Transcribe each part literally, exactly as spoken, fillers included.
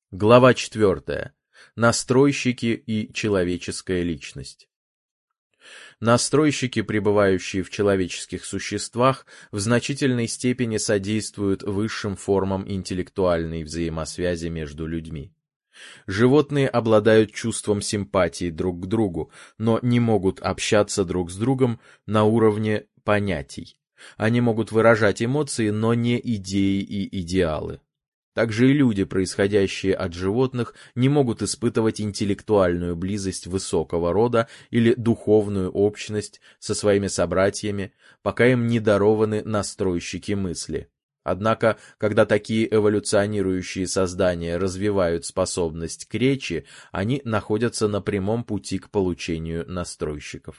Глава четвертая. Настройщики и человеческая личность. Настройщики, пребывающие в человеческих существах, в значительной степени содействуют высшим формам интеллектуальной взаимосвязи между людьми. Животные обладают чувством симпатии друг к другу, но не могут общаться друг с другом на уровне понятий. Они могут выражать эмоции, но не идеи и идеалы. Также и люди, происходящие от животных, не могут испытывать интеллектуальную близость высокого рода или духовную общность со своими собратьями, пока им не дарованы настройщики мысли. Однако, когда такие эволюционирующие создания развивают способность к речи, они находятся на прямом пути к получению настройщиков.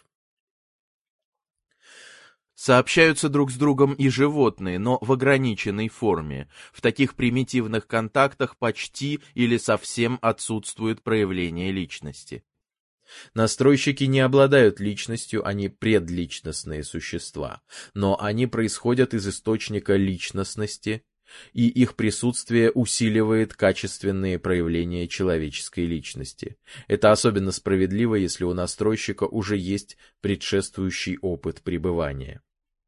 Сообщаются друг с другом и животные, но в ограниченной форме. В таких примитивных контактах почти или совсем отсутствует проявление личности. Настройщики не обладают личностью, они предличностные существа, но они происходят из источника личностности, и их присутствие усиливает качественные проявления человеческой личности. Это особенно справедливо, если у настройщика уже есть предшествующий опыт пребывания.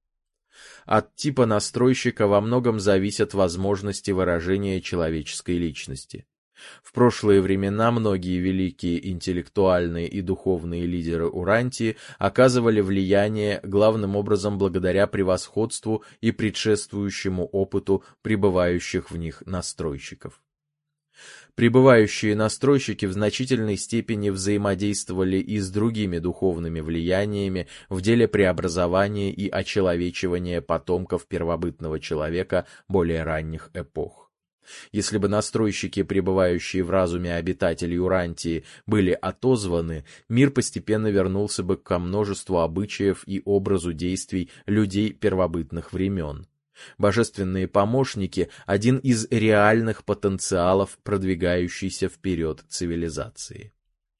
От типа настройщика во многом зависят возможности выражения человеческой личности. В прошлые времена многие великие интеллектуальные и духовные лидеры Урантии оказывали влияние главным образом благодаря превосходству и предшествующему опыту пребывающих в них настройщиков. Пребывающие настройщики в значительной степени взаимодействовали и с другими духовными влияниями в деле преобразования и очеловечивания потомков первобытного человека более ранних эпох. Если бы настройщики, пребывающие в разуме обитателей Урантии, были отозваны, мир постепенно вернулся бы ко множеству обычаев и образу действий людей первобытных времен. Божественные помощники – один из реальных потенциалов продвигающейся вперед цивилизации.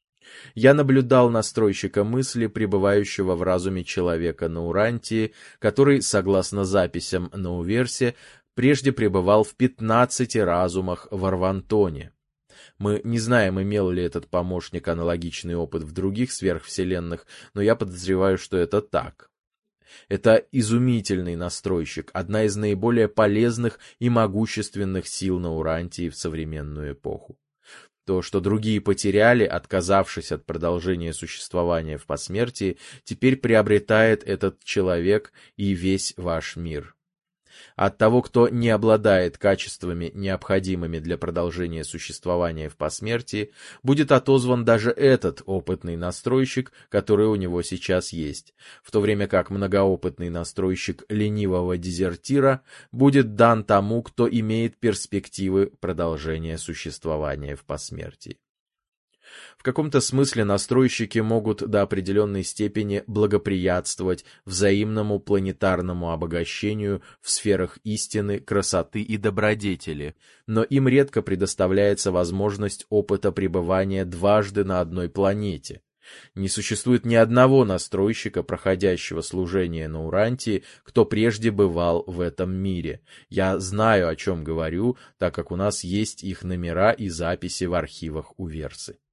Я наблюдал настройщика мысли, пребывающего в разуме человека на Урантии, который, согласно записям на Уверсе, прежде пребывал в пятнадцати разумах в Арвантоне. Мы не знаем, имел ли этот помощник аналогичный опыт в других сверхвселенных, но я подозреваю, что это так. Это изумительный настройщик, одна из наиболее полезных и могущественных сил на Урантии в современную эпоху. То, что другие потеряли, отказавшись от продолжения существования в посмертии, теперь приобретает этот человек и весь ваш мир. От того, кто не обладает качествами, необходимыми для продолжения существования в посмертии, будет отозван даже этот опытный настройщик, который у него сейчас есть, в то время как многоопытный настройщик ленивого дезертира будет дан тому, кто имеет перспективы продолжения существования в посмертии. В каком-то смысле настройщики могут до определенной степени благоприятствовать взаимному планетарному обогащению в сферах истины, красоты и добродетели, но им редко предоставляется возможность опыта пребывания дважды на одной планете. Не существует ни одного настройщика, проходящего служение на Урантии, кто прежде бывал в этом мире. Я знаю, о чем говорю, так как у нас есть их номера и записи в архивах Уверсы.